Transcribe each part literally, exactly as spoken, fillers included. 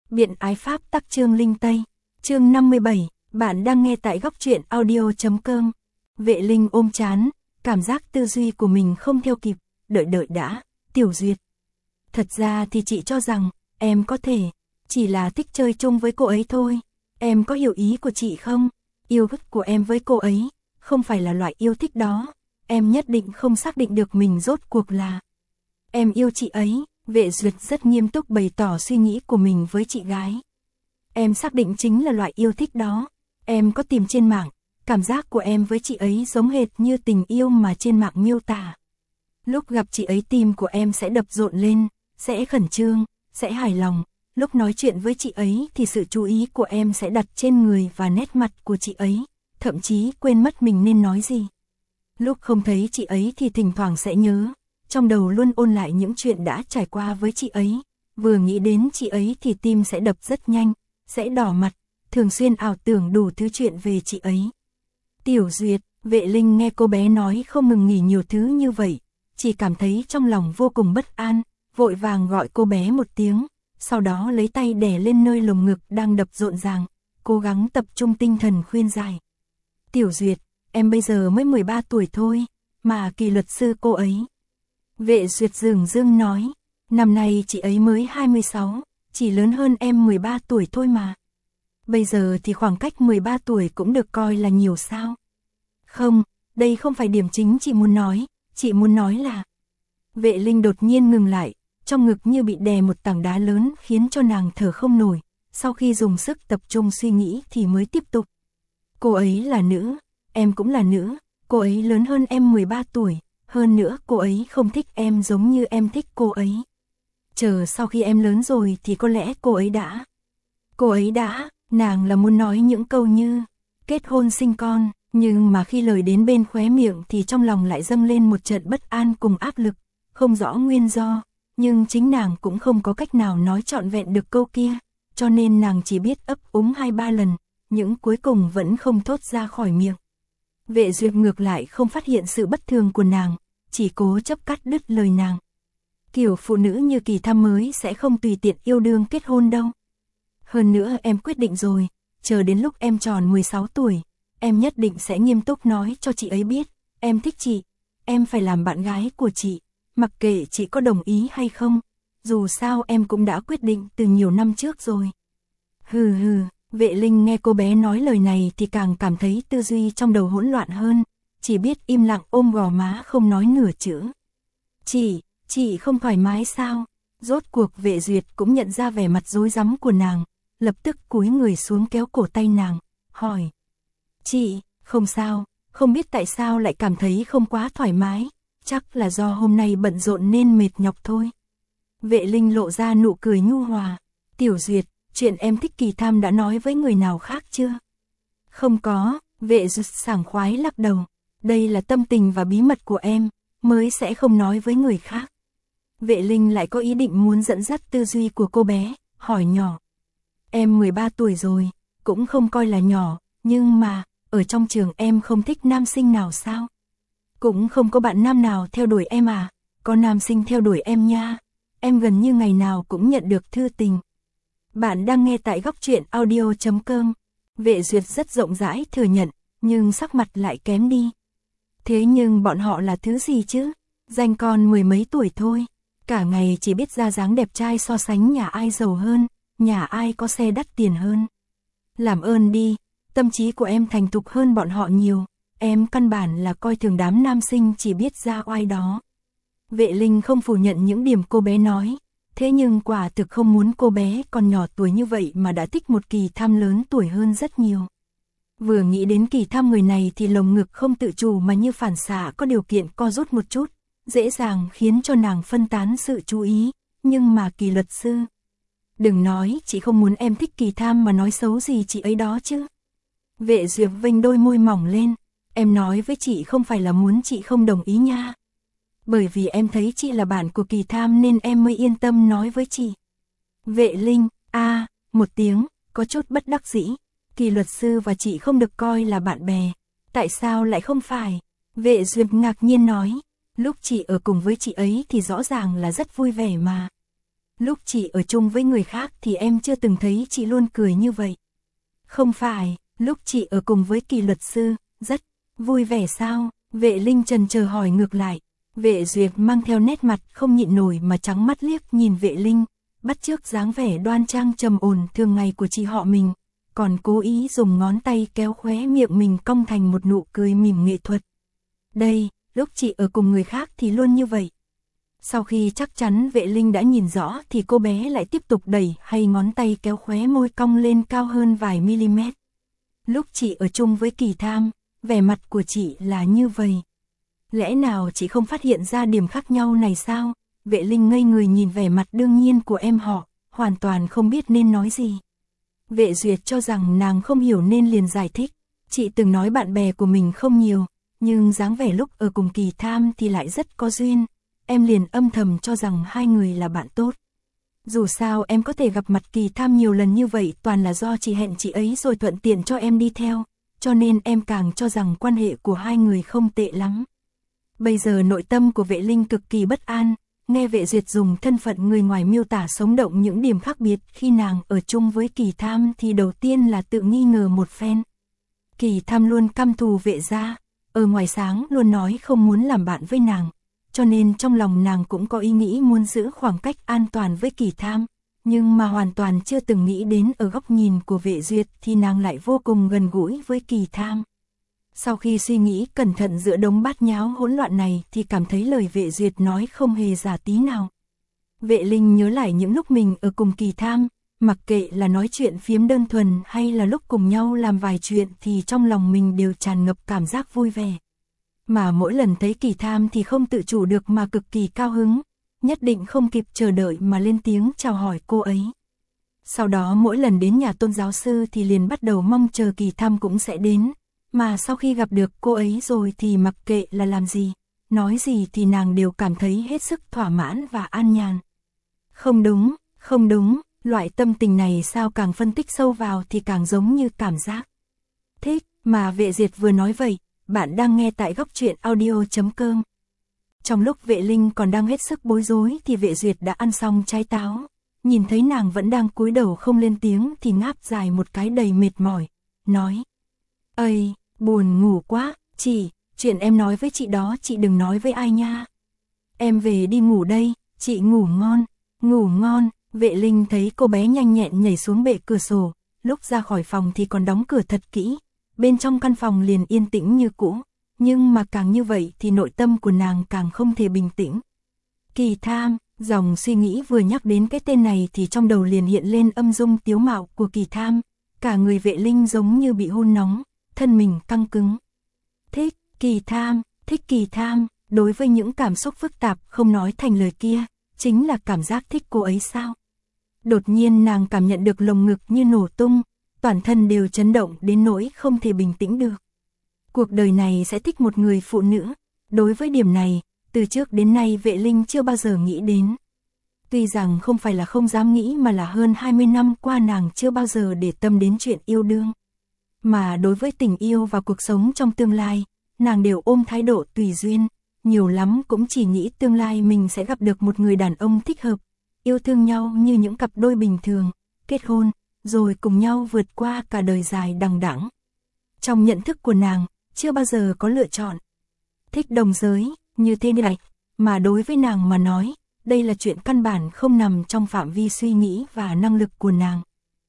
Biện ái pháp tắc chương linh Tây. Chương năm mươi bảy, bạn đang nghe tại góc truyện audio chấm com. Vệ Linh ôm chán, cảm giác tư duy của mình không theo kịp, đợi đợi đã, Tiểu Duyệt. Thật ra thì chị cho rằng, em có thể, chỉ là thích chơi chung với cô ấy thôi. Em có hiểu ý của chị không? Yêu thích của em với cô ấy, không phải là loại yêu thích đó. Em nhất định không xác định được mình rốt cuộc là. Em yêu chị ấy. Vệ Duyệt rất nghiêm túc bày tỏ suy nghĩ của mình với chị gái. Em xác định chính là loại yêu thích đó. Em có tìm trên mạng, cảm giác của em với chị ấy giống hệt như tình yêu mà trên mạng miêu tả. Lúc gặp chị ấy tim của em sẽ đập rộn lên, sẽ khẩn trương, sẽ hài lòng. Lúc nói chuyện với chị ấy thì sự chú ý của em sẽ đặt trên người và nét mặt của chị ấy, thậm chí quên mất mình nên nói gì. Lúc không thấy chị ấy thì thỉnh thoảng sẽ nhớ. Trong đầu luôn ôn lại những chuyện đã trải qua với chị ấy, vừa nghĩ đến chị ấy thì tim sẽ đập rất nhanh, sẽ đỏ mặt, thường xuyên ảo tưởng đủ thứ chuyện về chị ấy. Tiểu Duyệt, Vệ Linh nghe cô bé nói không ngừng nghỉ nhiều thứ như vậy, chỉ cảm thấy trong lòng vô cùng bất an, vội vàng gọi cô bé một tiếng, sau đó lấy tay đè lên nơi lồng ngực đang đập rộn ràng, cố gắng tập trung tinh thần khuyên giải. Tiểu Duyệt, em bây giờ mới mười ba tuổi thôi, mà kỳ luật sư cô ấy. Vệ Duyệt dửng dưng nói, năm nay chị ấy mới hai mươi sáu, chỉ lớn hơn em mười ba tuổi thôi mà. Bây giờ thì khoảng cách mười ba tuổi cũng được coi là nhiều sao? Không, đây không phải điểm chính chị muốn nói, chị muốn nói là. Vệ Linh đột nhiên ngừng lại, trong ngực như bị đè một tảng đá lớn khiến cho nàng thở không nổi, sau khi dùng sức tập trung suy nghĩ thì mới tiếp tục. Cô ấy là nữ, em cũng là nữ, cô ấy lớn hơn em mười ba tuổi. Hơn nữa cô ấy không thích em giống như em thích cô ấy. Chờ sau khi em lớn rồi thì có lẽ cô ấy đã. Cô ấy đã, nàng là muốn nói những câu như kết hôn sinh con, nhưng mà khi lời đến bên khóe miệng thì trong lòng lại dâng lên một trận bất an cùng áp lực, không rõ nguyên do, nhưng chính nàng cũng không có cách nào nói trọn vẹn được câu kia, cho nên nàng chỉ biết ấp úng hai ba lần, những cuối cùng vẫn không thốt ra khỏi miệng. Vệ Duyệt ngược lại không phát hiện sự bất thường của nàng, chỉ cố chấp cắt đứt lời nàng. Kiểu phụ nữ như Kỳ Tham mới sẽ không tùy tiện yêu đương kết hôn đâu. Hơn nữa em quyết định rồi, chờ đến lúc em tròn mười sáu tuổi, em nhất định sẽ nghiêm túc nói cho chị ấy biết, em thích chị, em phải làm bạn gái của chị, mặc kệ chị có đồng ý hay không, dù sao em cũng đã quyết định từ nhiều năm trước rồi. Hừ hừ. Vệ Linh nghe cô bé nói lời này thì càng cảm thấy tư duy trong đầu hỗn loạn hơn, chỉ biết im lặng ôm gò má không nói nửa chữ. Chị, chị không thoải mái sao? Rốt cuộc Vệ Duyệt cũng nhận ra vẻ mặt rối rắm của nàng, lập tức cúi người xuống kéo cổ tay nàng, hỏi. Chị, không sao, không biết tại sao lại cảm thấy không quá thoải mái, chắc là do hôm nay bận rộn nên mệt nhọc thôi. Vệ Linh lộ ra nụ cười nhu hòa. Tiểu Duyệt, chuyện em thích Kỳ Tham đã nói với người nào khác chưa? Không có, Vệ Duyệt sảng khoái lắc đầu. Đây là tâm tình và bí mật của em, mới sẽ không nói với người khác. Vệ Linh lại có ý định muốn dẫn dắt tư duy của cô bé, hỏi nhỏ. Em mười ba tuổi rồi, cũng không coi là nhỏ, nhưng mà, ở trong trường em không thích nam sinh nào sao? Cũng không có bạn nam nào theo đuổi em à? Có nam sinh theo đuổi em nha. Em gần như ngày nào cũng nhận được thư tình. Bạn đang nghe tại góc truyện audio chấm com. Vệ Duyệt rất rộng rãi thừa nhận, nhưng sắc mặt lại kém đi. Thế nhưng bọn họ là thứ gì chứ? Danh con mười mấy tuổi thôi. Cả ngày chỉ biết ra dáng đẹp trai so sánh nhà ai giàu hơn, nhà ai có xe đắt tiền hơn. Làm ơn đi, tâm trí của em thành thục hơn bọn họ nhiều. Em căn bản là coi thường đám nam sinh chỉ biết ra oai đó. Vệ Linh không phủ nhận những điểm cô bé nói. Thế nhưng quả thực không muốn cô bé còn nhỏ tuổi như vậy mà đã thích một Kỳ Tham lớn tuổi hơn rất nhiều. Vừa nghĩ đến Kỳ Tham người này thì lồng ngực không tự chủ mà như phản xạ có điều kiện co rút một chút, dễ dàng khiến cho nàng phân tán sự chú ý, nhưng mà Kỳ luật sư. Đừng nói chị không muốn em thích Kỳ Tham mà nói xấu gì chị ấy đó chứ. Vệ Duyệt vênh đôi môi mỏng lên, em nói với chị không phải là muốn chị không đồng ý nha. Bởi vì em thấy chị là bạn của Kỳ Tham nên em mới yên tâm nói với chị. Vệ Linh, a à, một tiếng, có chút bất đắc dĩ. Kỳ luật sư và chị không được coi là bạn bè. Tại sao lại không phải? Vệ Duyệt ngạc nhiên nói. Lúc chị ở cùng với chị ấy thì rõ ràng là rất vui vẻ mà. Lúc chị ở chung với người khác thì em chưa từng thấy chị luôn cười như vậy. Không phải, lúc chị ở cùng với Kỳ luật sư, rất vui vẻ sao? Vệ Linh chần chờ hỏi ngược lại. Vệ Duyệt mang theo nét mặt không nhịn nổi mà trắng mắt liếc nhìn Vệ Linh, bắt chước dáng vẻ đoan trang trầm ổn thường ngày của chị họ mình, còn cố ý dùng ngón tay kéo khóe miệng mình cong thành một nụ cười mỉm nghệ thuật. Đây, lúc chị ở cùng người khác thì luôn như vậy. Sau khi chắc chắn Vệ Linh đã nhìn rõ thì cô bé lại tiếp tục đẩy hay ngón tay kéo khóe môi cong lên cao hơn vài mm. Lúc chị ở chung với Kỳ Tham, vẻ mặt của chị là như vậy. Lẽ nào chị không phát hiện ra điểm khác nhau này sao? Vệ Linh ngây người nhìn vẻ mặt đương nhiên của em họ, hoàn toàn không biết nên nói gì. Vệ Duyệt cho rằng nàng không hiểu nên liền giải thích. Chị từng nói bạn bè của mình không nhiều, nhưng dáng vẻ lúc ở cùng Kỳ Tham thì lại rất có duyên. Em liền âm thầm cho rằng hai người là bạn tốt. Dù sao em có thể gặp mặt Kỳ Tham nhiều lần như vậy toàn là do chị hẹn chị ấy rồi thuận tiện cho em đi theo, cho nên em càng cho rằng quan hệ của hai người không tệ lắm. Bây giờ nội tâm của Vệ Linh cực kỳ bất an, nghe Vệ Duyệt dùng thân phận người ngoài miêu tả sống động những điểm khác biệt khi nàng ở chung với Kỳ Tham thì đầu tiên là tự nghi ngờ một phen. Kỳ Tham luôn căm thù Vệ gia, ở ngoài sáng luôn nói không muốn làm bạn với nàng, cho nên trong lòng nàng cũng có ý nghĩ muốn giữ khoảng cách an toàn với Kỳ Tham, nhưng mà hoàn toàn chưa từng nghĩ đến ở góc nhìn của Vệ Duyệt thì nàng lại vô cùng gần gũi với Kỳ Tham. Sau khi suy nghĩ cẩn thận giữa đống bát nháo hỗn loạn này thì cảm thấy lời Vệ Duyệt nói không hề giả tí nào. Vệ Linh nhớ lại những lúc mình ở cùng Kỳ Tham, mặc kệ là nói chuyện phiếm đơn thuần hay là lúc cùng nhau làm vài chuyện thì trong lòng mình đều tràn ngập cảm giác vui vẻ. Mà mỗi lần thấy Kỳ Tham thì không tự chủ được mà cực kỳ cao hứng, nhất định không kịp chờ đợi mà lên tiếng chào hỏi cô ấy. Sau đó mỗi lần đến nhà Tôn giáo sư thì liền bắt đầu mong chờ Kỳ Tham cũng sẽ đến. Mà sau khi gặp được cô ấy rồi thì mặc kệ là làm gì, nói gì thì nàng đều cảm thấy hết sức thỏa mãn và an nhàn. Không đúng, không đúng, loại tâm tình này sao càng phân tích sâu vào thì càng giống như cảm giác thích, mà Vệ Duyệt vừa nói vậy, bạn đang nghe tại góc truyện audio chấm com. Trong lúc Vệ Linh còn đang hết sức bối rối thì Vệ Duyệt đã ăn xong trái táo, nhìn thấy nàng vẫn đang cúi đầu không lên tiếng thì ngáp dài một cái đầy mệt mỏi, nói: "Ây, buồn ngủ quá, chị, chuyện em nói với chị đó chị đừng nói với ai nha. Em về đi ngủ đây, chị ngủ ngon, ngủ ngon." Vệ Linh thấy cô bé nhanh nhẹn nhảy xuống bệ cửa sổ, lúc ra khỏi phòng thì còn đóng cửa thật kỹ, bên trong căn phòng liền yên tĩnh như cũ, nhưng mà càng như vậy thì nội tâm của nàng càng không thể bình tĩnh. Kỳ Tham, dòng suy nghĩ vừa nhắc đến cái tên này thì trong đầu liền hiện lên âm dung tiếu mạo của Kỳ Tham, cả người Vệ Linh giống như bị hun nóng, thân mình căng cứng. Thích Kỳ Tham, thích Kỳ Tham, đối với những cảm xúc phức tạp không nói thành lời kia, chính là cảm giác thích cô ấy sao? Đột nhiên nàng cảm nhận được lồng ngực như nổ tung, toàn thân đều chấn động đến nỗi không thể bình tĩnh được. Cuộc đời này sẽ thích một người phụ nữ, đối với điểm này, từ trước đến nay Vệ Linh chưa bao giờ nghĩ đến. Tuy rằng không phải là không dám nghĩ mà là hơn hai mươi năm qua nàng chưa bao giờ để tâm đến chuyện yêu đương. Mà đối với tình yêu và cuộc sống trong tương lai, nàng đều ôm thái độ tùy duyên, nhiều lắm cũng chỉ nghĩ tương lai mình sẽ gặp được một người đàn ông thích hợp, yêu thương nhau như những cặp đôi bình thường, kết hôn, rồi cùng nhau vượt qua cả đời dài đằng đẵng. Trong nhận thức của nàng, chưa bao giờ có lựa chọn thích đồng giới như thế này, mà đối với nàng mà nói, đây là chuyện căn bản không nằm trong phạm vi suy nghĩ và năng lực của nàng.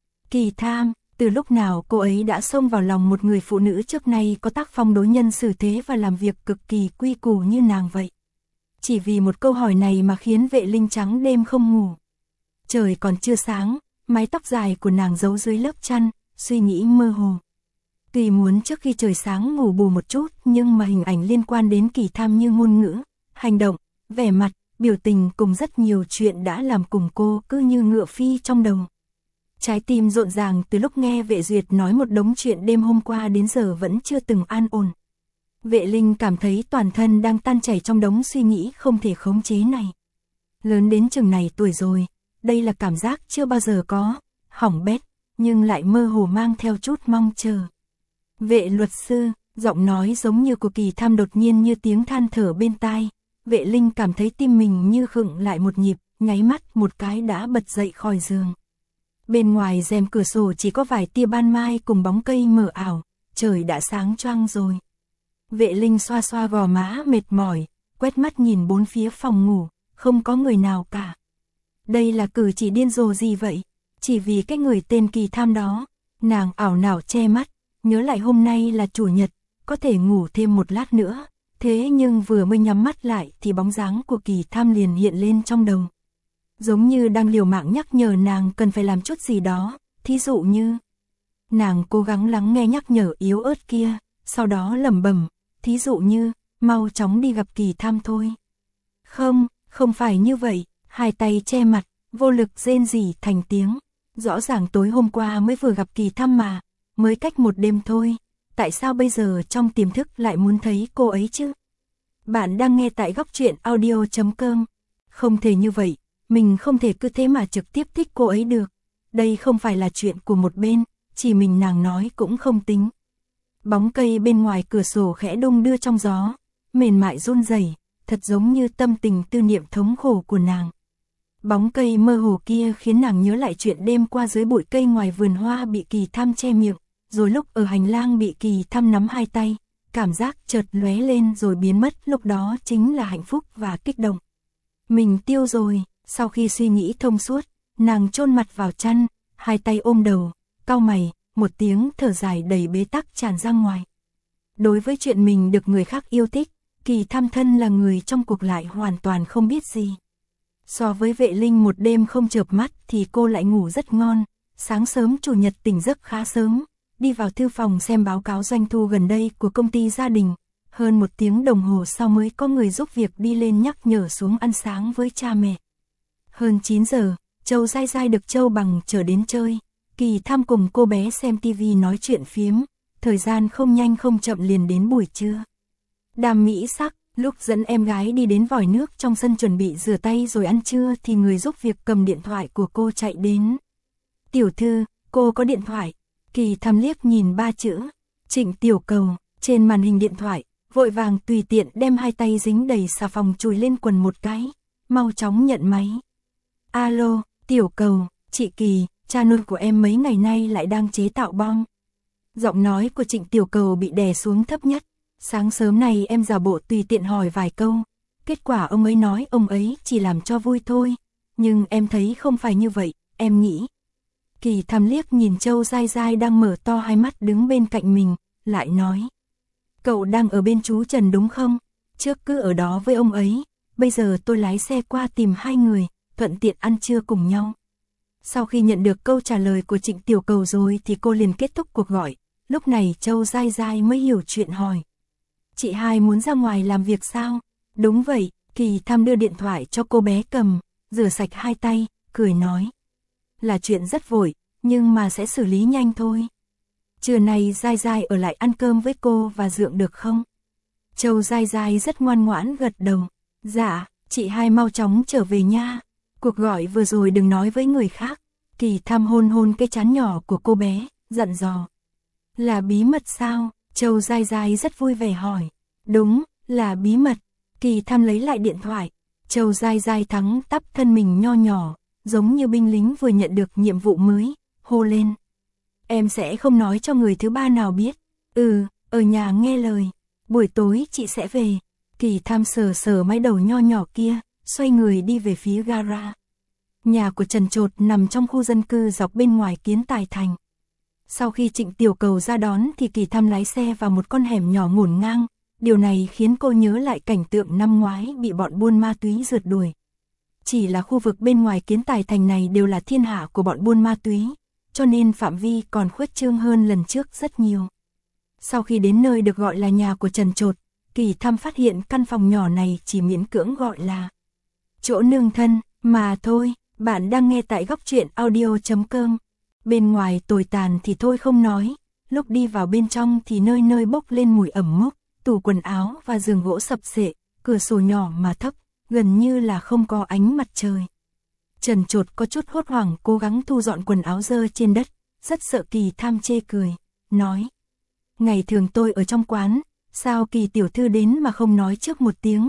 Kỳ Tham, từ lúc nào cô ấy đã xông vào lòng một người phụ nữ trước nay có tác phong đối nhân xử thế và làm việc cực kỳ quy củ như nàng vậy? Chỉ vì một câu hỏi này mà khiến Vệ Linh trắng đêm không ngủ. Trời còn chưa sáng, mái tóc dài của nàng giấu dưới lớp chăn, suy nghĩ mơ hồ. Tuy muốn trước khi trời sáng ngủ bù một chút, nhưng mà hình ảnh liên quan đến Kỳ Tham như ngôn ngữ, hành động, vẻ mặt, biểu tình cùng rất nhiều chuyện đã làm cùng cô cứ như ngựa phi trong đầu. Trái tim rộn ràng từ lúc nghe Vệ Duyệt nói một đống chuyện đêm hôm qua đến giờ vẫn chưa từng an ổn. Vệ Linh cảm thấy toàn thân đang tan chảy trong đống suy nghĩ không thể khống chế này. Lớn đến chừng này tuổi rồi, đây là cảm giác chưa bao giờ có, hỏng bét, nhưng lại mơ hồ mang theo chút mong chờ. Vệ luật sư, giọng nói giống như của Kỳ Tham đột nhiên như tiếng than thở bên tai. Vệ Linh cảm thấy tim mình như khựng lại một nhịp, nháy mắt một cái đã bật dậy khỏi giường. Bên ngoài rèm cửa sổ chỉ có vài tia ban mai cùng bóng cây mờ ảo, trời đã sáng choang rồi. Vệ Linh xoa xoa gò má mệt mỏi, quét mắt nhìn bốn phía phòng ngủ, không có người nào cả. Đây là cử chỉ điên rồ gì vậy? Chỉ vì cái người tên Kỳ Tham đó, nàng ảo não che mắt, nhớ lại hôm nay là chủ nhật, có thể ngủ thêm một lát nữa. Thế nhưng vừa mới nhắm mắt lại thì bóng dáng của Kỳ Tham liền hiện lên trong đầu. Giống như đang liều mạng nhắc nhở nàng cần phải làm chút gì đó, thí dụ như... Nàng cố gắng lắng nghe nhắc nhở yếu ớt kia, sau đó lẩm bẩm, thí dụ như, mau chóng đi gặp Kỳ Tham thôi. Không, không phải như vậy, hai tay che mặt, vô lực rên rỉ thành tiếng. Rõ ràng tối hôm qua mới vừa gặp Kỳ Tham mà, mới cách một đêm thôi. Tại sao bây giờ trong tiềm thức lại muốn thấy cô ấy chứ? Bạn đang nghe tại góc truyện audio chấm com. Không thể như vậy, mình không thể cứ thế mà trực tiếp thích cô ấy được. Đây không phải là chuyện của một bên, chỉ mình nàng nói cũng không tính. Bóng cây bên ngoài cửa sổ khẽ đung đưa trong gió, mềm mại run rẩy, thật giống như tâm tình tư niệm thống khổ của nàng. Bóng cây mơ hồ kia khiến nàng nhớ lại chuyện đêm qua dưới bụi cây ngoài vườn hoa bị Kỳ Tham che miệng, rồi lúc ở hành lang bị Kỳ Tham nắm hai tay, cảm giác chợt lóe lên rồi biến mất, lúc đó chính là hạnh phúc và kích động. Mình tiêu rồi, sau khi suy nghĩ thông suốt, nàng chôn mặt vào chăn, hai tay ôm đầu, cau mày, một tiếng thở dài đầy bế tắc tràn ra ngoài. Đối với chuyện mình được người khác yêu thích, Kỳ Tham thân là người trong cuộc lại hoàn toàn không biết gì. So với Vệ Linh một đêm không chợp mắt thì cô lại ngủ rất ngon, sáng sớm chủ nhật tỉnh giấc khá sớm, đi vào thư phòng xem báo cáo doanh thu gần đây của công ty gia đình. Hơn một tiếng đồng hồ sau mới có người giúp việc đi lên nhắc nhở xuống ăn sáng với cha mẹ. Hơn chín giờ, Châu Giai Giai được Châu Bằng chở đến chơi. Kỳ Tham cùng cô bé xem tivi nói chuyện phiếm, thời gian không nhanh không chậm liền đến buổi trưa. Đàm mỹ sắc, lúc dẫn em gái đi đến vòi nước trong sân chuẩn bị rửa tay rồi ăn trưa thì người giúp việc cầm điện thoại của cô chạy đến. Tiểu thư, cô có điện thoại. Kỳ Tham liếc nhìn ba chữ, Trịnh Tiểu Cầu, trên màn hình điện thoại, vội vàng tùy tiện đem hai tay dính đầy xà phòng chùi lên quần một cái, mau chóng nhận máy. Alo, Tiểu Cầu, chị Kỳ, cha nuôi của em mấy ngày nay lại đang chế tạo bom. Giọng nói của Trịnh Tiểu Cầu bị đè xuống thấp nhất. Sáng sớm này em giả bộ tùy tiện hỏi vài câu, kết quả ông ấy nói ông ấy chỉ làm cho vui thôi, nhưng em thấy không phải như vậy, em nghĩ. Kỳ Tham liếc nhìn Châu Giai Giai đang mở to hai mắt đứng bên cạnh mình, lại nói. Cậu đang ở bên chú Trần đúng không? Trước cứ ở đó với ông ấy, bây giờ tôi lái xe qua tìm hai người, thuận tiện ăn trưa cùng nhau. Sau khi nhận được câu trả lời của Trịnh Tiểu Cầu rồi thì cô liền kết thúc cuộc gọi, lúc này Châu Giai Giai mới hiểu chuyện hỏi. Chị hai muốn ra ngoài làm việc sao? Đúng vậy, Kỳ Tham đưa điện thoại cho cô bé cầm, rửa sạch hai tay, cười nói. Là chuyện rất vội, nhưng mà sẽ xử lý nhanh thôi. Trưa nay Giai Giai ở lại ăn cơm với cô và Dượng được không? Châu Giai Giai rất ngoan ngoãn gật đầu. Dạ, chị hai mau chóng trở về nha. Cuộc gọi vừa rồi đừng nói với người khác. Kỳ Tham hôn hôn cái trán nhỏ của cô bé, dặn dò. Là bí mật sao? Châu Giai Giai rất vui vẻ hỏi. Đúng, là bí mật. Kỳ Tham lấy lại điện thoại. Châu Giai Giai thắng tắp thân mình nho nhỏ, giống như binh lính vừa nhận được nhiệm vụ mới, hô lên. Em sẽ không nói cho người thứ ba nào biết. Ừ, ở nhà nghe lời. Buổi tối chị sẽ về. Kỳ Tham sờ sờ mái đầu nho nhỏ kia, xoay người đi về phía gara. Nhà của Trần Trột nằm trong khu dân cư dọc bên ngoài Kiến Tài Thành. Sau khi Trịnh Tiểu Cầu ra đón thì Kỳ Tham lái xe vào một con hẻm nhỏ ngổn ngang. Điều này khiến cô nhớ lại cảnh tượng năm ngoái bị bọn buôn ma túy rượt đuổi. Chỉ là khu vực bên ngoài Kiến Tài Thành này đều là thiên hạ của bọn buôn ma túy, cho nên phạm vi còn khuếch trương hơn lần trước rất nhiều. Sau khi đến nơi được gọi là nhà của Trần Trột, Kỳ Tham phát hiện căn phòng nhỏ này chỉ miễn cưỡng gọi là chỗ nương thân, mà thôi. Bạn đang nghe tại góc truyện audio chấm com. Bên ngoài tồi tàn thì thôi không nói, lúc đi vào bên trong thì nơi nơi bốc lên mùi ẩm mốc, tủ quần áo và giường gỗ sập xệ, cửa sổ nhỏ mà thấp, gần như là không có ánh mặt trời. Trần Trột có chút hốt hoảng cố gắng thu dọn quần áo dơ trên đất, rất sợ Kỳ Tham chê cười, nói. Ngày thường tôi ở trong quán, sao Kỳ tiểu thư đến mà không nói trước một tiếng,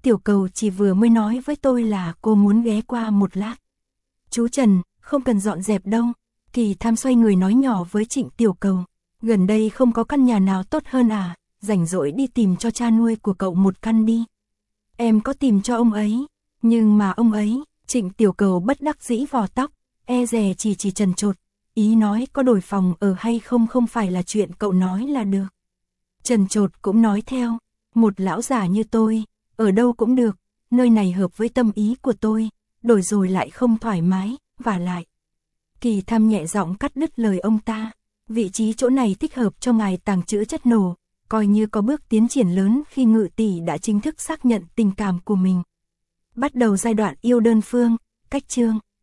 Tiểu Cầu chỉ vừa mới nói với tôi là cô muốn ghé qua một lát. Chú Trần, không cần dọn dẹp đâu. Kỳ Tham xoay người nói nhỏ với Trịnh Tiểu Cầu. Gần đây không có căn nhà nào tốt hơn à, rảnh rỗi đi tìm cho cha nuôi của cậu một căn đi. Em có tìm cho ông ấy, nhưng mà ông ấy, Trịnh Tiểu Cầu bất đắc dĩ vò tóc, e dè chỉ chỉ trần trột, ý nói có đổi phòng ở hay không không phải là chuyện cậu nói là được. Trần trột cũng nói theo, một lão già như tôi, ở đâu cũng được, nơi này hợp với tâm ý của tôi, đổi rồi lại không thoải mái, và lại. Kỳ Tham nhẹ giọng cắt đứt lời ông ta, vị trí chỗ này thích hợp cho ngài tàng trữ chất nổ, coi như có bước tiến triển lớn khi Ngự tỷ đã chính thức xác nhận tình cảm của mình. Bắt đầu giai đoạn yêu đơn phương, cách chương.